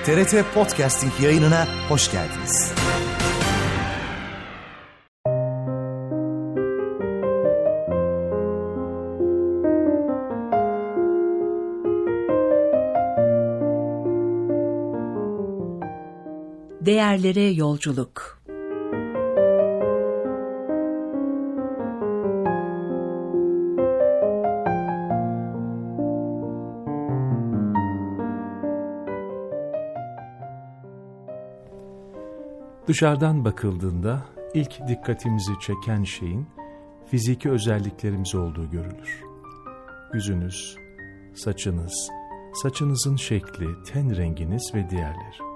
TRT Podcasting yayınına hoş geldiniz. Değerlere yolculuk. Dışarıdan bakıldığında ilk dikkatimizi çeken şeyin fiziki özelliklerimiz olduğu görülür. Yüzünüz, saçınız, saçınızın şekli, ten renginiz ve diğerleri.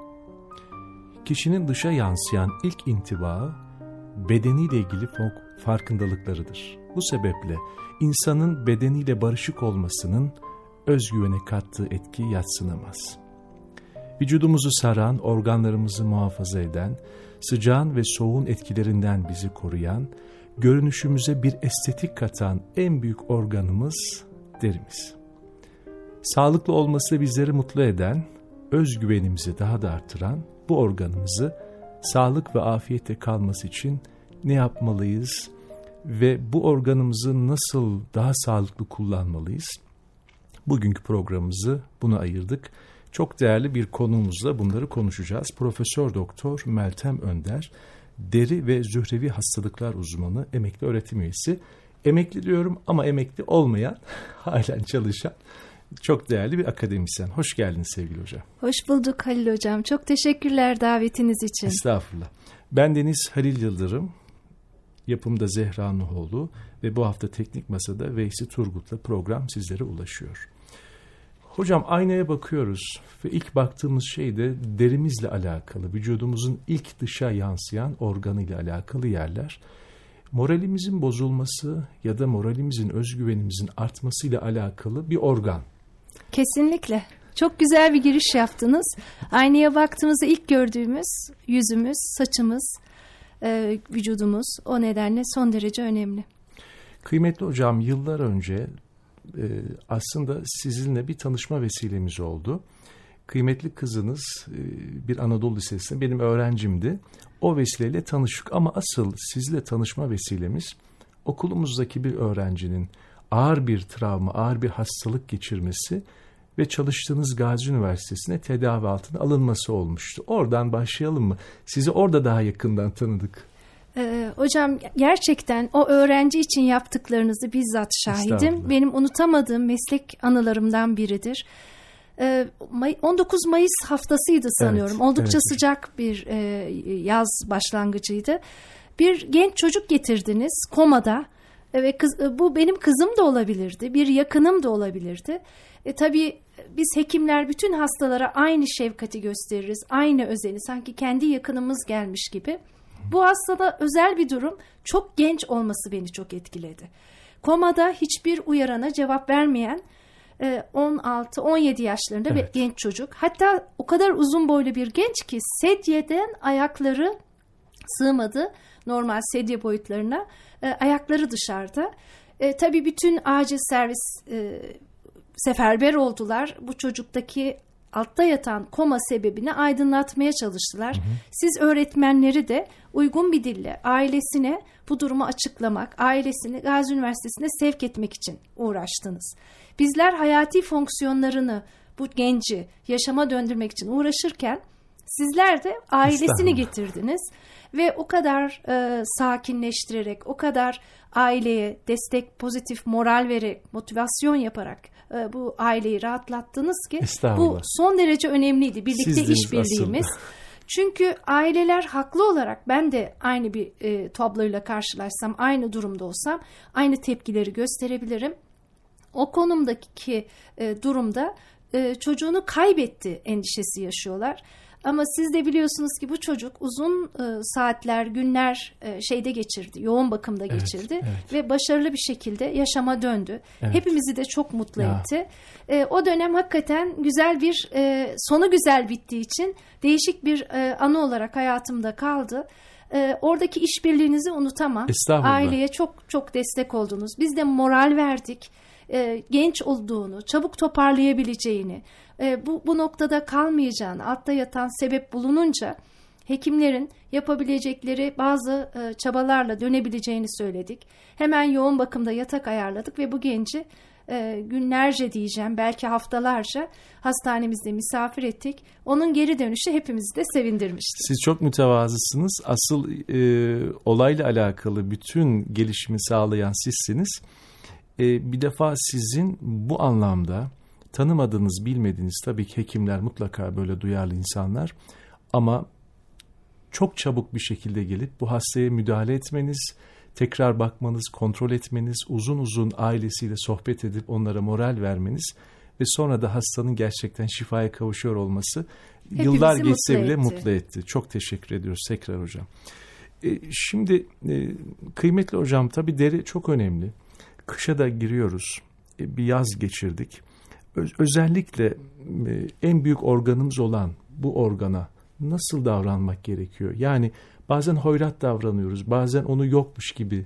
Kişinin dışa yansıyan ilk intibaı bedeniyle ilgili farkındalıklarıdır. Bu sebeple insanın bedeniyle barışık olmasının özgüvene kattığı etki yadsınamaz. Vücudumuzu saran, organlarımızı muhafaza eden, sıcağın ve soğuğun etkilerinden bizi koruyan, görünüşümüze bir estetik katan en büyük organımız derimiz. Sağlıklı olması bizleri mutlu eden, özgüvenimizi daha da artıran bu organımızı sağlık ve afiyette kalması için ne yapmalıyız ve bu organımızı nasıl daha sağlıklı kullanmalıyız? Bugünkü programımızı buna ayırdık. Çok değerli bir konuğumuzla bunları konuşacağız. Profesör Doktor Meltem Önder, deri ve zührevi hastalıklar uzmanı, emekli öğretim üyesi. Emekli diyorum ama emekli olmayan, halen çalışan çok değerli bir akademisyen. Hoş geldiniz sevgili hocam. Hoş bulduk Halil hocam. Çok teşekkürler davetiniz için. Estağfurullah. Ben Deniz Halil Yıldırım, yapımda Zehra Nuhoğlu ve bu hafta Teknik Masa'da Veysi Turgut'la program sizlere ulaşıyor. Hocam aynaya bakıyoruz ve ilk baktığımız şey de derimizle alakalı, vücudumuzun ilk dışa yansıyan organıyla alakalı yerler. Moralimizin bozulması ya da moralimizin, özgüvenimizin artmasıyla alakalı bir organ. Kesinlikle. Çok güzel bir giriş yaptınız. Aynaya baktığımızda ilk gördüğümüz yüzümüz, saçımız, vücudumuz. O nedenle son derece önemli. Kıymetli hocam, yıllar önce aslında sizinle bir tanışma vesilemiz oldu. Kıymetli kızınız bir Anadolu Lisesi'nde benim öğrencimdi. O vesileyle tanıştık ama asıl sizle tanışma vesilemiz okulumuzdaki bir öğrencinin ağır bir travma, ağır bir hastalık geçirmesi ve çalıştığınız Gazi Üniversitesi'ne tedavi altına alınması olmuştu. Oradan başlayalım mı? Sizi orada daha yakından tanıdık. Hocam gerçekten o öğrenci için yaptıklarınızı bizzat şahidim. Benim unutamadığım meslek anılarımdan biridir. 19 Mayıs haftasıydı sanıyorum. Evet, oldukça sıcak bir yaz başlangıcıydı. Bir genç çocuk getirdiniz komada ve bu benim kızım da olabilirdi, bir yakınım da olabilirdi. Tabii biz hekimler bütün hastalara aynı şefkati gösteririz, aynı özeni, sanki kendi yakınımız gelmiş gibi. Bu hastada özel bir durum, çok genç olması beni çok etkiledi. Komada hiçbir uyarana cevap vermeyen 16-17 yaşlarında bir genç çocuk. Hatta o kadar uzun boylu bir genç ki sedyeden ayakları sığmadı normal sedye boyutlarına. Ayakları dışarıda. Tabii bütün acil servis seferber oldular. Bu çocuktaki altta yatan koma sebebini aydınlatmaya çalıştılar. Siz öğretmenleri de uygun bir dille ailesine bu durumu açıklamak, ailesini Gazi Üniversitesi'ne sevk etmek için uğraştınız. Bizler hayati fonksiyonlarını, bu genci yaşama döndürmek için uğraşırken sizler de ailesini getirdiniz ve o kadar sakinleştirerek, o kadar aileye destek, pozitif moral vererek, motivasyon yaparak bu aileyi rahatlattınız ki bu son derece önemliydi. Birlikte işbirliğimiz. Çünkü aileler haklı olarak, ben de aynı bir tabloyla karşılaşsam, aynı durumda olsam aynı tepkileri gösterebilirim. O konumdaki durumda çocuğunu kaybetti endişesi yaşıyorlar. Ama siz de biliyorsunuz ki bu çocuk uzun saatler, günler şeyde geçirdi, yoğun bakımda geçirdi ve başarılı bir şekilde yaşama döndü. Hepimizi de çok mutlu etti. O dönem hakikaten güzel bir, sonu güzel bittiği için değişik bir anı olarak hayatımda kaldı. Oradaki işbirliğinizi unutamam. Aileye çok çok destek oldunuz. Biz de moral verdik. genç olduğunu, çabuk toparlayabileceğini, bu noktada kalmayacağını, altta yatan sebep bulununca hekimlerin yapabilecekleri bazı çabalarla dönebileceğini söyledik. Hemen yoğun bakımda yatak ayarladık ve bu genci günlerce diyeceğim, belki haftalarca hastanemizde misafir ettik. Onun geri dönüşü hepimizi de sevindirmişti. Siz çok mütevazısınız. Asıl olayla alakalı bütün gelişimi sağlayan sizsiniz. Bir defa sizin bu anlamda tanımadığınız, bilmediğiniz, tabii ki hekimler mutlaka böyle duyarlı insanlar, ama çok çabuk bir şekilde gelip bu hastaya müdahale etmeniz, tekrar bakmanız, kontrol etmeniz, uzun uzun ailesiyle sohbet edip onlara moral vermeniz ve sonra da hastanın gerçekten şifaya kavuşuyor olması hepimizi yıllar geçse bile mutlu etti. Çok teşekkür ediyoruz tekrar hocam. Şimdi kıymetli hocam, tabii deri çok önemli. Kışa da giriyoruz. Bir yaz geçirdik. Özellikle en büyük organımız olan bu organa nasıl davranmak gerekiyor? Yani bazen hoyrat davranıyoruz, bazen onu yokmuş gibi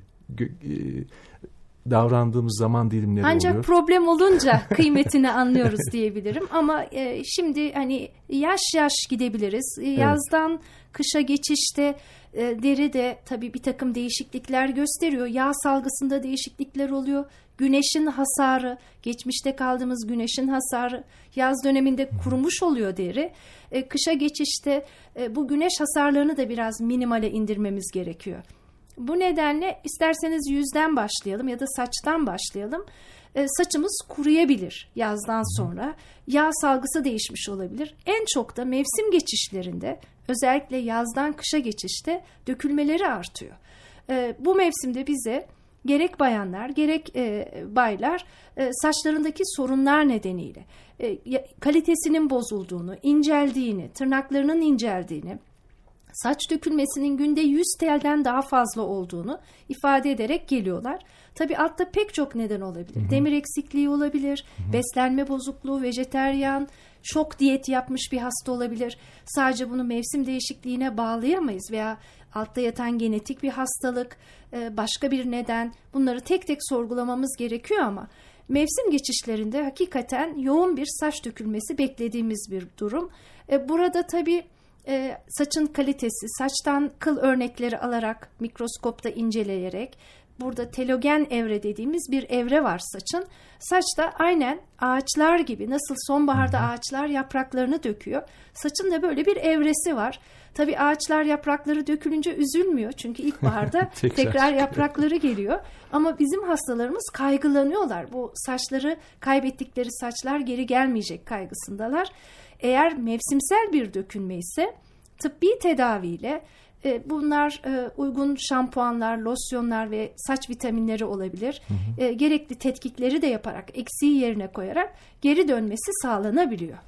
davrandığımız zaman dilimleri ancak oluyor. Ancak problem olunca kıymetini anlıyoruz diyebilirim. Ama şimdi hani yaş yaş gidebiliriz. Yazdan kışa geçişte deri de tabii bir takım değişiklikler gösteriyor. Yağ salgısında değişiklikler oluyor. Güneşin hasarı, geçmişte kaldığımız güneşin hasarı, yaz döneminde kurumuş oluyor deri. Kışa geçişte bu güneş hasarlarını da biraz minimale indirmemiz gerekiyor. Bu nedenle isterseniz yüzden başlayalım ya da saçtan başlayalım. Saçımız kuruyabilir yazdan sonra. Yağ salgısı değişmiş olabilir. En çok da mevsim geçişlerinde, özellikle yazdan kışa geçişte dökülmeleri artıyor. Bu mevsimde bize gerek bayanlar gerek baylar saçlarındaki sorunlar nedeniyle kalitesinin bozulduğunu, inceldiğini, tırnaklarının inceldiğini, saç dökülmesinin günde 100 telden daha fazla olduğunu ifade ederek geliyorlar. Tabii altta pek çok neden olabilir. Hı-hı. Demir eksikliği olabilir, hı-hı, beslenme bozukluğu, vejeteryan, şok diyeti yapmış bir hasta olabilir. Sadece bunu mevsim değişikliğine bağlayamayız veya altta yatan genetik bir hastalık, başka bir neden. Bunları tek tek sorgulamamız gerekiyor ama mevsim geçişlerinde hakikaten yoğun bir saç dökülmesi beklediğimiz bir durum. Burada tabii saçın kalitesi, saçtan kıl örnekleri alarak, mikroskopta inceleyerek, burada telogen evre dediğimiz bir evre var saçın. Saç da aynen ağaçlar gibi, nasıl sonbaharda ağaçlar yapraklarını döküyor, saçın da böyle bir evresi var. Tabii ağaçlar yaprakları dökülünce üzülmüyor çünkü ilkbaharda tekrar yaprakları geliyor. Ama bizim hastalarımız kaygılanıyorlar. Bu saçları, kaybettikleri saçlar geri gelmeyecek kaygısındalar. Eğer mevsimsel bir dökülme ise tıbbi tedaviyle bunlar uygun şampuanlar, losyonlar ve saç vitaminleri olabilir. Hı hı. Gerekli tetkikleri de yaparak, eksiği yerine koyarak geri dönmesi sağlanabiliyor.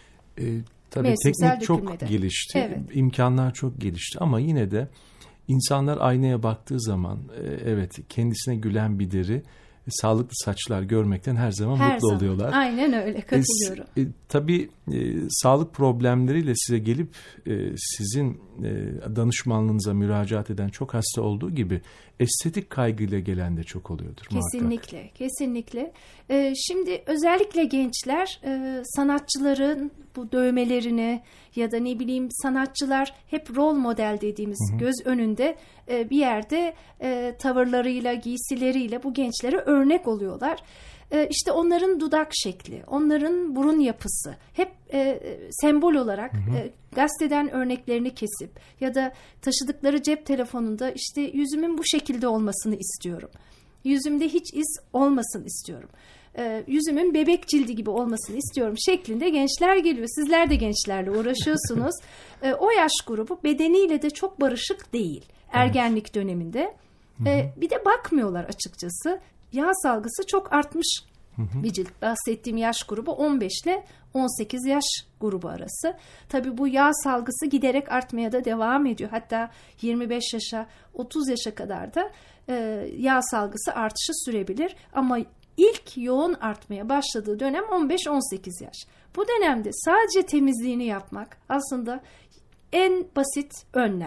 Tabii mevsimsel teknik çok dökülmede gelişti, evet, imkanlar çok gelişti ama yine de insanlar aynaya baktığı zaman evet, kendisine gülen bir deri, sağlıklı saçlar görmekten her zaman mutlu oluyorlar. Aynen öyle, katılıyorum. Tabii sağlık problemleriyle size gelip sizin danışmanlığınıza müracaat eden çok hasta olduğu gibi estetik kaygıyla gelen de çok oluyordur kesinlikle, muhakkak. Kesinlikle. Şimdi özellikle gençler sanatçıların bu dövmelerini ya da ne bileyim sanatçılar hep rol model dediğimiz, hı hı, göz önünde bir yerde tavırlarıyla, giysileriyle bu gençlere örnek oluyorlar. İşte onların dudak şekli, onların burun yapısı hep sembol olarak, hı hı, gazeteden örneklerini kesip ya da taşıdıkları cep telefonunda işte yüzümün bu şekilde olmasını istiyorum, yüzümde hiç iz olmasın istiyorum, yüzümün bebek cildi gibi olmasını istiyorum şeklinde gençler geliyor. Sizler de gençlerle uğraşıyorsunuz. O yaş grubu bedeniyle de çok barışık değil ergenlik döneminde. Bir de bakmıyorlar açıkçası. Yağ salgısı çok artmış bir cilt. Bahsettiğim yaş grubu 15 ile 18 yaş grubu arası. Tabii bu yağ salgısı giderek artmaya da devam ediyor. Hatta 25 yaşa, 30 yaşa kadar da yağ salgısı artışı sürebilir. Ama ilk yoğun artmaya başladığı dönem 15-18 yaş. Bu dönemde sadece temizliğini yapmak aslında en basit önlem.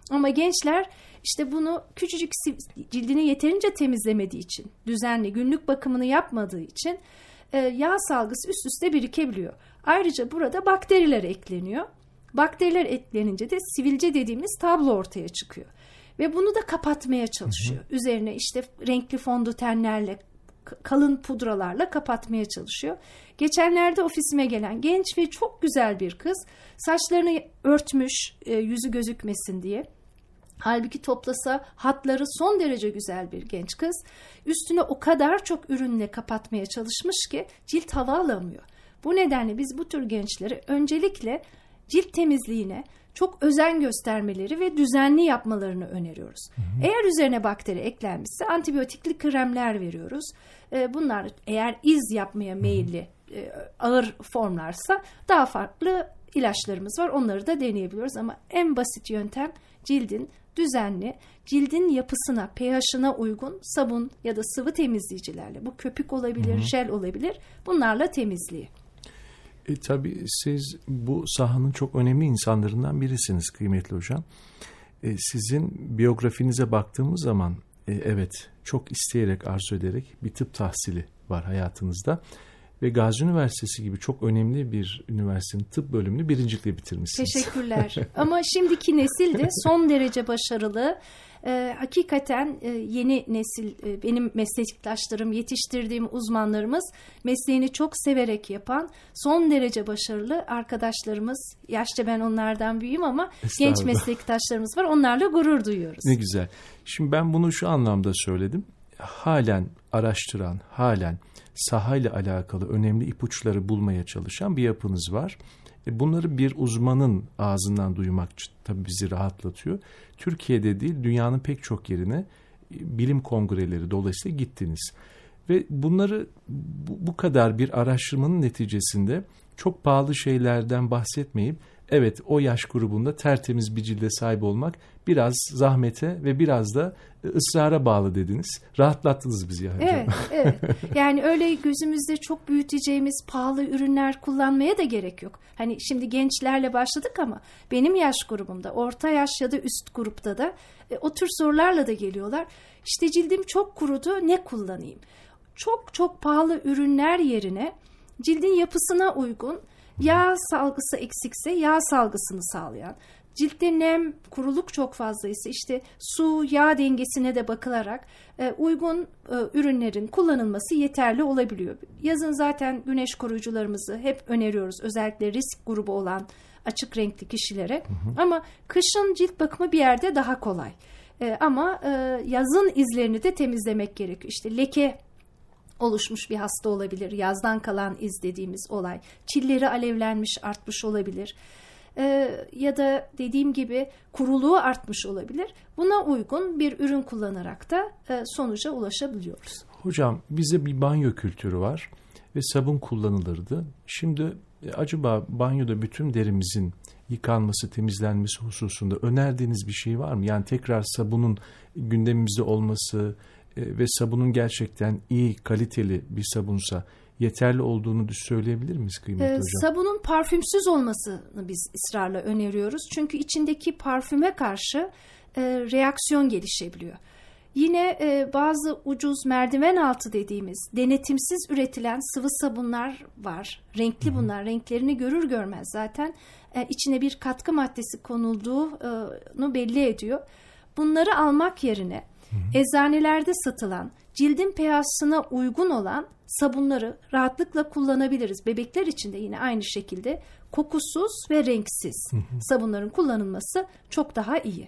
Ama gençler işte bunu küçücük cildini yeterince temizlemediği için, düzenli günlük bakımını yapmadığı için yağ salgısı üst üste birikebiliyor. Ayrıca burada bakteriler ekleniyor. Bakteriler eklenince de sivilce dediğimiz tablo ortaya çıkıyor. Ve bunu da kapatmaya çalışıyor. Üzerine işte renkli fondötenlerle, kalın pudralarla kapatmaya çalışıyor. Geçenlerde ofisime gelen genç ve çok güzel bir kız saçlarını örtmüş yüzü gözükmesin diye. Halbuki toplasa hatları son derece güzel bir genç kız. Üstüne o kadar çok ürünle kapatmaya çalışmış ki cilt hava alamıyor. Bu nedenle biz bu tür gençlere öncelikle cilt temizliğine çok özen göstermeleri ve düzenli yapmalarını öneriyoruz. Eğer üzerine bakteri eklenmişse antibiyotikli kremler veriyoruz. Bunlar eğer iz yapmaya meyilli ağır formlarsa daha farklı ilaçlarımız var. Onları da deneyebiliyoruz ama en basit yöntem cildin düzenli, cildin yapısına, pH'ına uygun sabun ya da sıvı temizleyicilerle, bu köpük olabilir, jel olabilir, bunlarla temizliği. Tabii siz bu sahanın çok önemli insanlarından birisiniz kıymetli hocam. Sizin biyografinize baktığımız zaman evet çok isteyerek, arzu ederek bir tıp tahsili var hayatınızda. Ve Gazi Üniversitesi gibi çok önemli bir üniversitenin tıp bölümünü birincilikle bitirmişsiniz. Teşekkürler. Ama şimdiki nesil de son derece başarılı. Hakikaten yeni nesil, benim meslektaşlarım, yetiştirdiğim uzmanlarımız mesleğini çok severek yapan son derece başarılı arkadaşlarımız. Yaşça ben onlardan büyüğüm ama genç meslektaşlarımız var. Onlarla gurur duyuyoruz. Ne güzel. Şimdi ben bunu şu anlamda söyledim. Halen araştıran, halen sahayla alakalı önemli ipuçları bulmaya çalışan bir yapınız var. Bunları bir uzmanın ağzından duymak tabii bizi rahatlatıyor. Türkiye'de değil, dünyanın pek çok yerine bilim kongreleri dolayısıyla gittiniz. Ve bunları bu kadar bir araştırmanın neticesinde çok pahalı şeylerden bahsetmeyip evet o yaş grubunda tertemiz bir cilde sahip olmak biraz zahmete ve biraz da ısrara bağlı dediniz. Rahatlattınız bizi ya hocam. Evet. Yani öyle gözümüzde çok büyüteceğimiz pahalı ürünler kullanmaya da gerek yok. Hani şimdi gençlerle başladık ama benim yaş grubumda, orta yaş ya da üst grupta da o tür sorularla da geliyorlar. İşte cildim çok kurudu, ne kullanayım? Çok pahalı ürünler yerine cildin yapısına uygun, yağ salgısı eksikse yağ salgısını sağlayan, ciltte nem, kuruluk çok fazlaysa işte su, yağ dengesine de bakılarak uygun ürünlerin kullanılması yeterli olabiliyor. Yazın zaten güneş koruyucularımızı hep öneriyoruz. Özellikle risk grubu olan açık renkli kişilere. Ama kışın cilt bakımı bir yerde daha kolay. Ama yazın izlerini de temizlemek gerekiyor. İşte leke oluşmuş bir hasta olabilir. Yazdan kalan iz dediğimiz olay. Çilleri alevlenmiş, artmış olabilir. Ya da dediğim gibi kuruluğu artmış olabilir. Buna uygun bir ürün kullanarak da sonuca ulaşabiliyoruz. Hocam bize bir banyo kültürü var ve sabun kullanılırdı. Şimdi acaba banyoda bütün derimizin yıkanması, temizlenmesi hususunda önerdiğiniz bir şey var mı? Yani tekrar sabunun gündemimizde olması ve sabunun gerçekten iyi, kaliteli bir sabunsa yeterli olduğunu söyleyebilir miyiz kıymetli hocam? Sabunun parfümsüz olmasını biz ısrarla öneriyoruz. Çünkü içindeki parfüme karşı reaksiyon gelişebiliyor. Yine bazı ucuz merdiven altı dediğimiz denetimsiz üretilen sıvı sabunlar var. Renkli bunlar. Renklerini görür görmez zaten içine bir katkı maddesi konulduğunu belli ediyor. Bunları almak yerine eczanelerde satılan cildin pH'sına uygun olan sabunları rahatlıkla kullanabiliriz. Bebekler için de yine aynı şekilde kokusuz ve renksiz sabunların kullanılması çok daha iyi.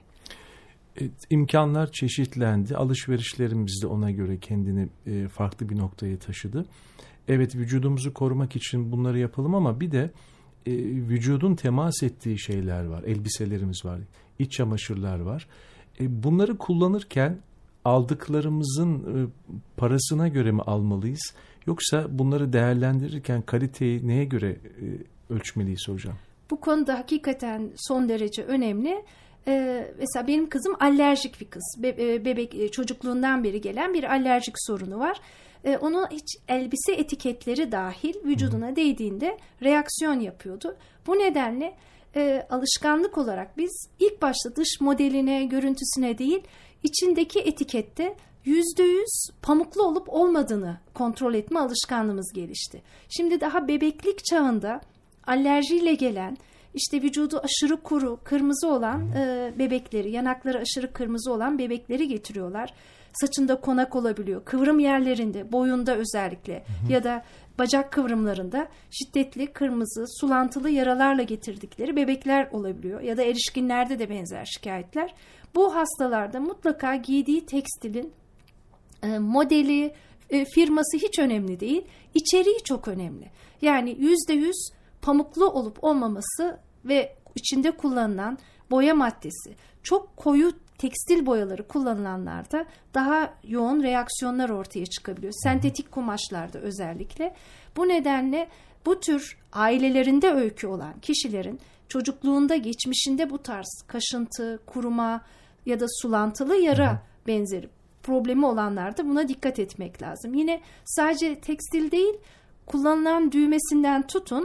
İmkanlar çeşitlendi. Alışverişlerimiz de ona göre kendini farklı bir noktaya taşıdı. Evet, vücudumuzu korumak için bunları yapalım ama bir de vücudun temas ettiği şeyler var. Elbiselerimiz var, iç çamaşırlar var. Bunları kullanırken aldıklarımızın parasına göre mi almalıyız? Yoksa bunları değerlendirirken kaliteyi neye göre ölçmeliyiz hocam? Bu konuda hakikaten son derece önemli. Mesela benim kızım alerjik bir kız. Bebek çocukluğundan beri gelen bir alerjik sorunu var. Onun hiç elbise etiketleri dahil vücuduna değdiğinde reaksiyon yapıyordu. Bu nedenle alışkanlık olarak biz ilk başta dış modeline, görüntüsüne değil, içindeki etikette %100 pamuklu olup olmadığını kontrol etme alışkanlığımız gelişti. Şimdi daha bebeklik çağında alerjiyle gelen, işte vücudu aşırı kuru, kırmızı olan bebekleri, yanakları aşırı kırmızı olan bebekleri getiriyorlar. Saçında konak olabiliyor. Kıvrım yerlerinde, boyunda özellikle ya da bacak kıvrımlarında şiddetli, kırmızı, sulantılı yaralarla getirdikleri bebekler olabiliyor. Ya da erişkinlerde de benzer şikayetler. Bu hastalarda mutlaka giydiği tekstilin modeli, firması hiç önemli değil. İçeriği çok önemli. Yani %100 pamuklu olup olmaması ve içinde kullanılan boya maddesi, çok koyu tekstil boyaları kullanılanlarda daha yoğun reaksiyonlar ortaya çıkabiliyor. Sentetik kumaşlarda özellikle. Bu nedenle bu tür ailelerinde öykü olan kişilerin çocukluğunda, geçmişinde bu tarz kaşıntı, kuruma ya da sulantılı yara benzeri problemi olanlarda buna dikkat etmek lazım. Yine sadece tekstil değil, kullanılan düğmesinden tutun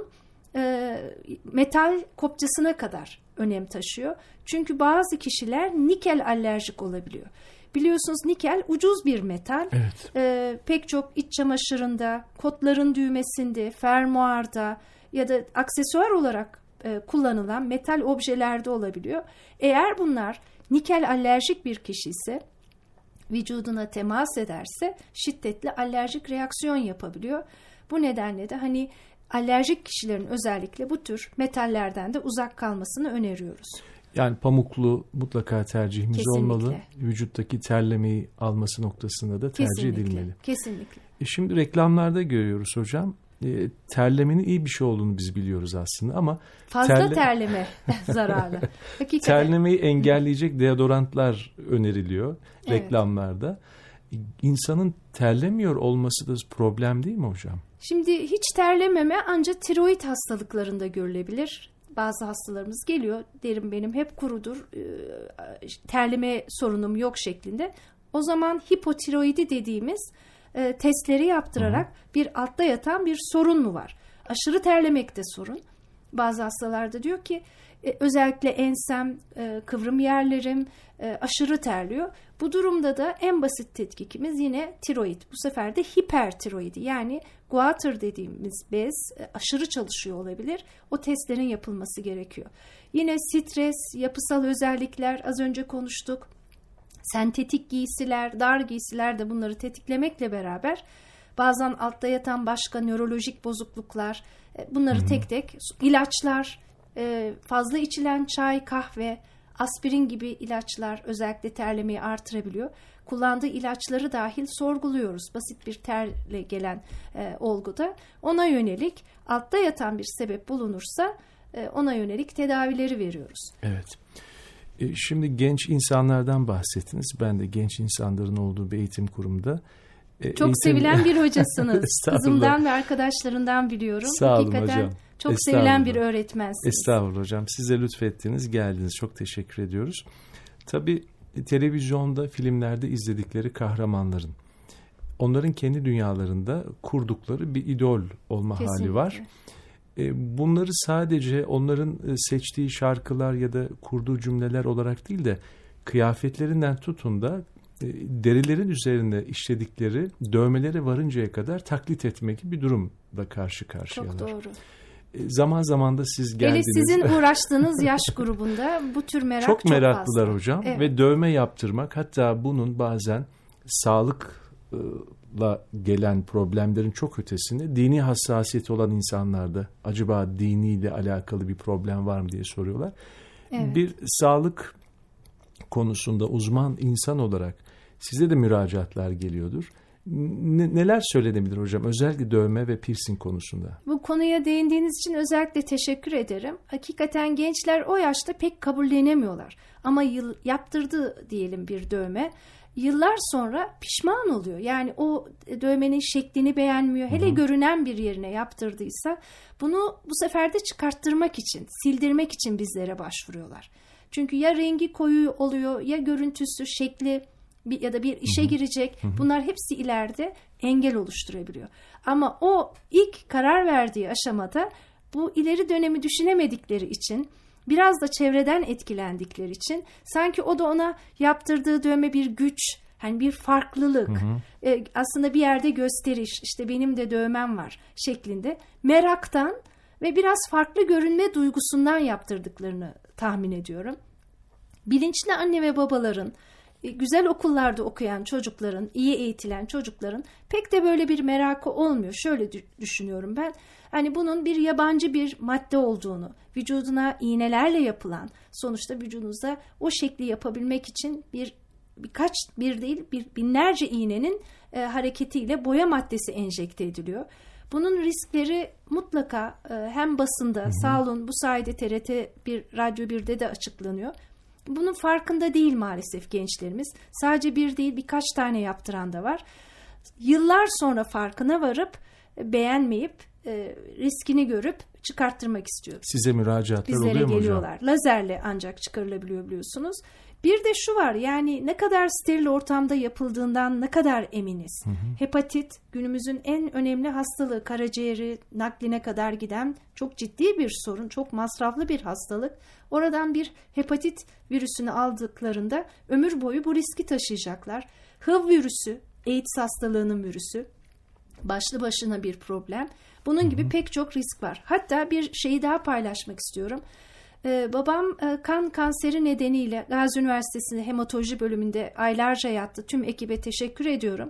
metal kopçasına kadar önem taşıyor. Çünkü bazı kişiler nikel alerjik olabiliyor. Biliyorsunuz nikel ucuz bir metal. Evet. Pek çok iç çamaşırında, kotların düğmesinde, fermuarda ya da aksesuar olarak kullanılan metal objelerde olabiliyor. Eğer bunlar nikel alerjik bir kişi ise, vücuduna temas ederse şiddetli alerjik reaksiyon yapabiliyor. Bu nedenle de hani alerjik kişilerin özellikle bu tür metallerden de uzak kalmasını öneriyoruz. Yani pamuklu mutlaka tercihimiz Kesinlikle. olmalı. Vücuttaki terlemeyi alması noktasında da tercih Kesinlikle, edilmeli. kesinlikle. Şimdi reklamlarda görüyoruz hocam. Terlemenin iyi bir şey olduğunu biz biliyoruz aslında ama Fazla terleme zararlı. Hakikaten. Terlemeyi engelleyecek deodorantlar öneriliyor reklamlarda. İnsanın terlemiyor olması da problem değil mi hocam? Şimdi hiç terlememe ancak tiroid hastalıklarında görülebilir. Bazı hastalarımız geliyor, derim benim hep kurudur, terleme sorunum yok şeklinde. O zaman hipotiroidi dediğimiz testleri yaptırarak bir altta yatan bir sorun mu var? Aşırı terlemekte sorun. Bazı hastalarda diyor ki özellikle ensem, kıvrım yerlerim aşırı terliyor. Bu durumda da en basit tetkikimiz yine tiroid. Bu sefer de hipertiroidi, yani goiter dediğimiz bez aşırı çalışıyor olabilir. O testlerin yapılması gerekiyor. Yine stres, yapısal özellikler az önce konuştuk. Sentetik giysiler, dar giysiler de bunları tetiklemekle beraber bazen altta yatan başka nörolojik bozukluklar, bunları tek tek ilaçlar, fazla içilen çay, kahve, aspirin gibi ilaçlar özellikle terlemeyi artırabiliyor. Kullandığı ilaçları dahil sorguluyoruz. Basit bir terle gelen olguda ona yönelik altta yatan bir sebep bulunursa ona yönelik tedavileri veriyoruz. Evet. Şimdi genç insanlardan bahsettiniz. Ben de genç insanların olduğu bir eğitim kurumunda. Çok sevilen bir hocasınız. Kızımdan ve arkadaşlarından biliyorum. Sağ olun hakikaten hocam. Çok sevilen bir öğretmensiniz. Estağfurullah hocam. Size lütfettiniz, geldiniz. Çok teşekkür ediyoruz. Tabii televizyonda, filmlerde izledikleri kahramanların, onların kendi dünyalarında kurdukları bir idol olma Kesinlikle. hali var. Bunları sadece onların seçtiği şarkılar ya da kurduğu cümleler olarak değil de kıyafetlerinden tutun da derilerin üzerinde işledikleri dövmeleri varıncaya kadar taklit etme gibi bir durumla karşı karşıyalar. Çok doğru. Zaman zaman da siz geldiniz. Hele sizin uğraştığınız yaş grubunda bu tür merak çok fazla. Çok meraklılar hocam. Evet. Ve dövme yaptırmak, hatta bunun bazen sağlıkla gelen problemlerin çok ötesinde dini hassasiyeti olan insanlarda acaba diniyle alakalı bir problem var mı diye soruyorlar. Evet. Bir sağlık konusunda uzman insan olarak size de müracaatlar geliyordur. Neler söylenebilir hocam? Özellikle dövme ve piercing konusunda. Bu konuya değindiğiniz için özellikle teşekkür ederim. Hakikaten gençler o yaşta pek kabullenemiyorlar. Ama yaptırdı diyelim bir dövme. Yıllar sonra pişman oluyor. Yani o dövmenin şeklini beğenmiyor. Hele görünen bir yerine yaptırdıysa bunu bu sefer de çıkarttırmak için, sildirmek için bizlere başvuruyorlar. Çünkü ya rengi koyu oluyor, ya görüntüsü, şekli ya da bir işe girecek. Bunlar hepsi ileride engel oluşturabiliyor. Ama o ilk karar verdiği aşamada bu ileri dönemi düşünemedikleri için biraz da çevreden etkilendikleri için sanki o da ona yaptırdığı dövme bir güç, hani bir farklılık, aslında bir yerde gösteriş, işte benim de dövmem var şeklinde meraktan ve biraz farklı görünme duygusundan yaptırdıklarını tahmin ediyorum. Bilinçli anne ve babaların, güzel okullarda okuyan çocukların, iyi eğitilen çocukların pek de böyle bir merakı olmuyor. Şöyle düşünüyorum ben. Hani bunun bir yabancı bir madde olduğunu, vücuduna iğnelerle yapılan, sonuçta vücudunuzda o şekli yapabilmek için binlerce iğnenin hareketiyle boya maddesi enjekte ediliyor. Bunun riskleri mutlaka hem basında, sağ olun bu sayede TRT Radyo 1'de de açıklanıyor. Bunun farkında değil maalesef gençlerimiz. Sadece bir değil, birkaç tane yaptıran da var. Yıllar sonra farkına varıp beğenmeyip riskini görüp çıkarttırmak istiyor. Size müracaatlar bizlere oluyor mu hocam? geliyorlar. Lazerle ancak çıkarılabiliyor biliyorsunuz. Bir de şu var, yani ne kadar steril ortamda yapıldığından ne kadar eminiz? Hepatit günümüzün en önemli hastalığı, karaciğeri nakline kadar giden çok ciddi bir sorun, çok masraflı bir hastalık. Oradan bir hepatit virüsünü aldıklarında ömür boyu bu riski taşıyacaklar. HIV virüsü, AIDS hastalığının virüsü başlı başına bir problem. Bunun gibi pek çok risk var. Hatta bir şeyi daha paylaşmak istiyorum. Babam kan kanseri nedeniyle Gazi Üniversitesi'nde hematoloji bölümünde aylarca yattı. Tüm ekibe teşekkür ediyorum.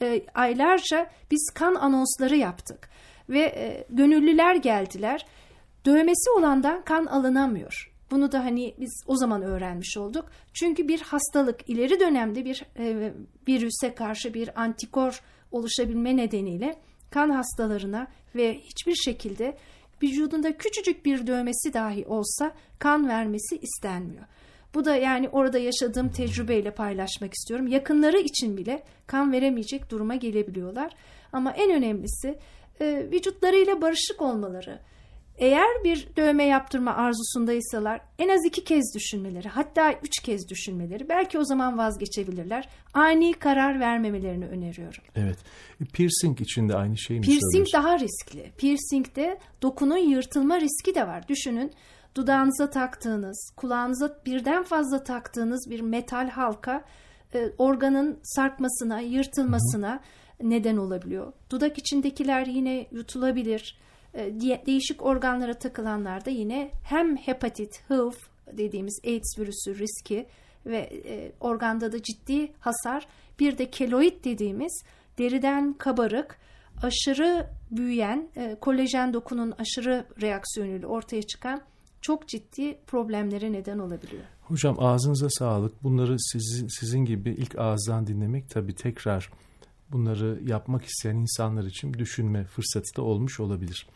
Aylarca biz kan anonsları yaptık. Ve gönüllüler geldiler. Dövmesi olandan kan alınamıyor. Bunu da hani biz o zaman öğrenmiş olduk. Çünkü bir hastalık ileri dönemde bir virüse karşı bir antikor oluşabilme nedeniyle kan hastalarına ve hiçbir şekilde vücudunda küçücük bir dövmesi dahi olsa kan vermesi istenmiyor. Bu da yani orada yaşadığım tecrübeyle paylaşmak istiyorum. Yakınları için bile kan veremeyecek duruma gelebiliyorlar. Ama en önemlisi vücutlarıyla barışık olmaları. Eğer bir dövme yaptırma arzusundaysalar en az 2 kez düşünmeleri, hatta 3 kez düşünmeleri, belki o zaman vazgeçebilirler. Ani karar vermemelerini öneriyorum. Evet. Piercing için de aynı şeyi mi söylüyorsun? Piercing daha riskli. Piercing'de dokunun yırtılma riski de var. Düşünün, dudağınıza taktığınız, kulağınıza birden fazla taktığınız bir metal halka organın sarkmasına, yırtılmasına neden olabiliyor. Dudak içindekiler yine yutulabilir. Değişik organlara takılanlarda yine hem hepatit, HIV dediğimiz AIDS virüsü riski ve organda da ciddi hasar, bir de keloid dediğimiz deriden kabarık, aşırı büyüyen, kolajen dokunun aşırı reaksiyonuyla ortaya çıkan çok ciddi problemlere neden olabiliyor. Hocam ağzınıza sağlık. Bunları sizin gibi ilk ağızdan dinlemek tabii tekrar bunları yapmak isteyen insanlar için düşünme fırsatı da olmuş olabilir.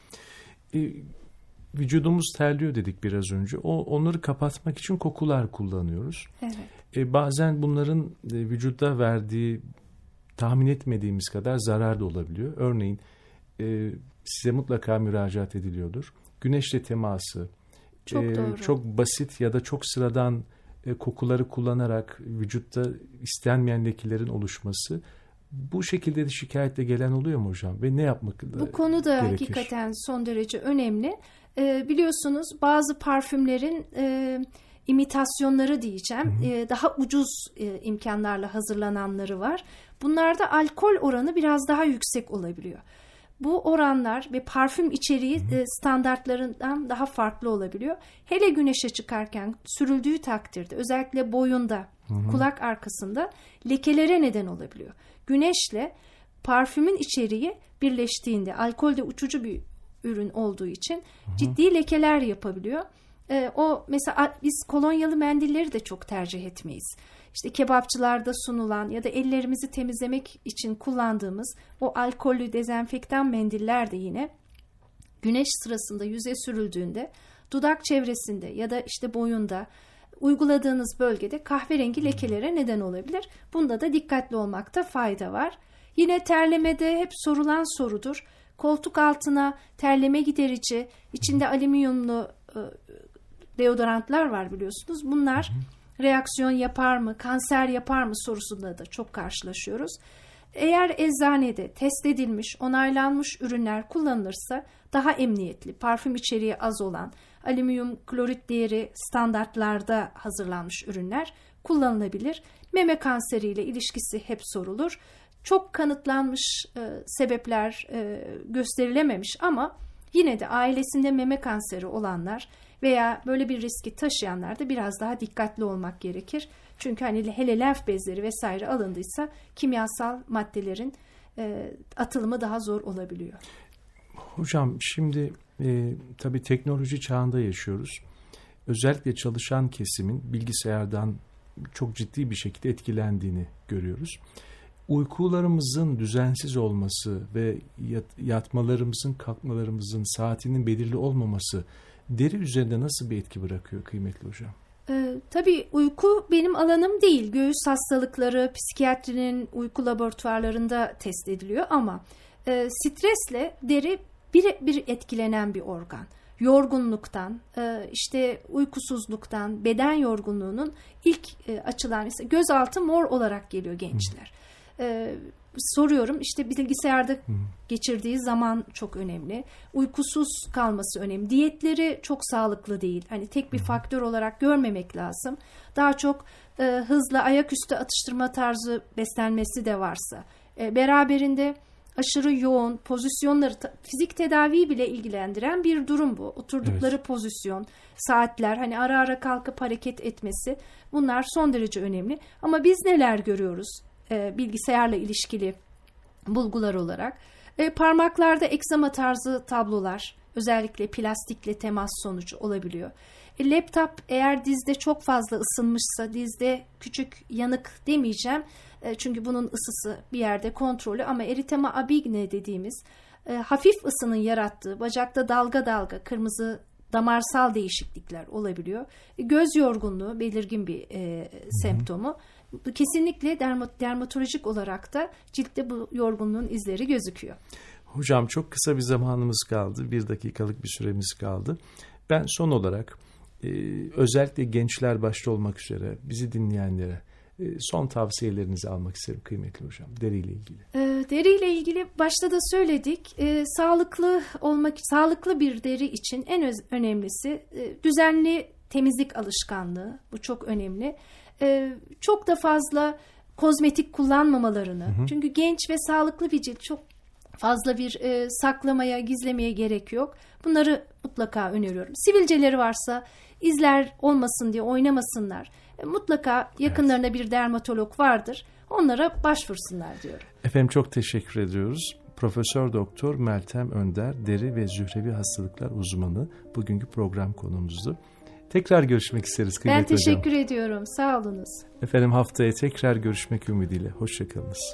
Vücudumuz terliyor dedik biraz önce. Onları kapatmak için kokular kullanıyoruz. Evet. Bazen bunların vücuda verdiği tahmin etmediğimiz kadar zarar da olabiliyor. Örneğin size mutlaka müracaat ediliyordur. Güneşle teması, çok basit ya da çok sıradan kokuları kullanarak vücutta istenmeyen lekelerin oluşması. Bu şekilde de şikayetle gelen oluyor mu hocam? Ve ne yapmak gerekir? Bu konu da hakikaten son derece önemli. Biliyorsunuz bazı parfümlerin imitasyonları diyeceğim. Daha ucuz imkanlarla hazırlananları var. Bunlarda alkol oranı biraz daha yüksek olabiliyor. Bu oranlar ve parfüm içeriği standartlarından daha farklı olabiliyor. Hele güneşe çıkarken sürüldüğü takdirde, özellikle boyunda, kulak arkasında lekelere neden olabiliyor. Güneşle parfümün içeriği birleştiğinde, alkol de uçucu bir ürün olduğu için ciddi lekeler yapabiliyor. Mesela biz kolonyalı mendilleri de çok tercih etmeyiz. İşte kebapçılarda sunulan ya da ellerimizi temizlemek için kullandığımız o alkollü dezenfektan mendiller de yine güneş sırasında yüze sürüldüğünde dudak çevresinde ya da işte boyunda uyguladığınız bölgede kahverengi lekelere neden olabilir. Bunda da dikkatli olmakta fayda var. Yine terlemede hep sorulan sorudur. Koltuk altına terleme giderici, içinde alüminyumlu deodorantlar var biliyorsunuz. Bunlar reaksiyon yapar mı, kanser yapar mı sorusunda da çok karşılaşıyoruz. Eğer eczanede test edilmiş, onaylanmış ürünler kullanılırsa daha emniyetli, parfüm içeriği az olan, alüminyum klorit değeri standartlarda hazırlanmış ürünler kullanılabilir. Meme kanseriyle ilişkisi hep sorulur. Çok kanıtlanmış sebepler gösterilememiş ama yine de ailesinde meme kanseri olanlar veya böyle bir riski taşıyanlar da biraz daha dikkatli olmak gerekir. Çünkü hani hele lenf bezleri vesaire alındıysa kimyasal maddelerin atılımı daha zor olabiliyor. Hocam şimdi tabii teknoloji çağında yaşıyoruz. Özellikle çalışan kesimin bilgisayardan çok ciddi bir şekilde etkilendiğini görüyoruz. Uykularımızın düzensiz olması ve yatmalarımızın, kalkmalarımızın saatinin belirli olmaması deri üzerinde nasıl bir etki bırakıyor kıymetli hocam? Tabii uyku benim alanım değil. Göğüs hastalıkları psikiyatrinin uyku laboratuvarlarında test ediliyor ama stresle deri bir etkilenen bir organ. Yorgunluktan, işte uykusuzluktan, beden yorgunluğunun ilk açılan ise gözaltı mor olarak geliyor gençler. Soruyorum işte bilgisayarda geçirdiği zaman çok önemli. Uykusuz kalması önemli. Diyetleri çok sağlıklı değil. Hani tek bir faktör olarak görmemek lazım. Daha çok hızla ayaküstü atıştırma tarzı beslenmesi de varsa. Beraberinde aşırı yoğun pozisyonları fizik tedaviyi bile ilgilendiren bir durum bu. Oturdukları pozisyon, saatler, hani ara ara kalkıp hareket etmesi bunlar son derece önemli. Ama biz neler görüyoruz? Bilgisayarla ilişkili bulgular olarak. Parmaklarda egzama tarzı tablolar özellikle plastikle temas sonucu olabiliyor. Laptop eğer dizde çok fazla ısınmışsa dizde küçük yanık demeyeceğim. Çünkü bunun ısısı bir yerde kontrolü ama eritema abigne dediğimiz hafif ısının yarattığı bacakta dalga dalga kırmızı damarsal değişiklikler olabiliyor. Göz yorgunluğu belirgin bir semptomu. Kesinlikle dermatolojik olarak da ciltte bu yorgunluğun izleri gözüküyor. Hocam çok kısa bir zamanımız kaldı. 1 dakikalık bir süremiz kaldı. Ben son olarak özellikle gençler başta olmak üzere bizi dinleyenlere son tavsiyelerinizi almak isterim kıymetli hocam deriyle ilgili. Deriyle ilgili başta da söyledik. Sağlıklı bir deri için en önemlisi düzenli temizlik alışkanlığı. Bu çok önemli. Çok da fazla kozmetik kullanmamalarını. Çünkü genç ve sağlıklı bir cilt çok fazla bir saklamaya, gizlemeye gerek yok. Bunları mutlaka öneriyorum. Sivilceleri varsa izler olmasın diye oynamasınlar. Mutlaka yakınlarında bir dermatolog vardır. Onlara başvursunlar diyorum. Efendim çok teşekkür ediyoruz. Profesör Doktor Meltem Önder, deri ve zührevi hastalıklar uzmanı bugünkü program konuğumuzdu. Tekrar görüşmek isteriz kıymetli hocam. Ben teşekkür ediyorum. Sağ olunuz. Efendim haftaya tekrar görüşmek ümidiyle. Hoşçakalınız.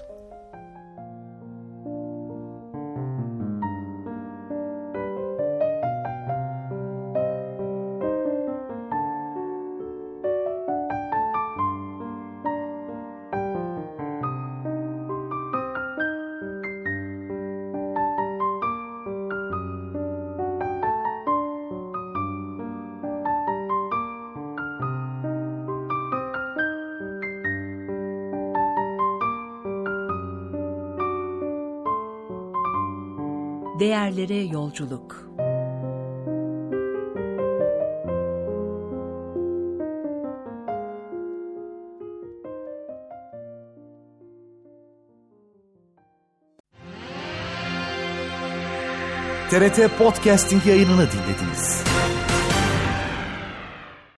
Değerlere yolculuk. TRT Podcasting yayınını dinlediniz.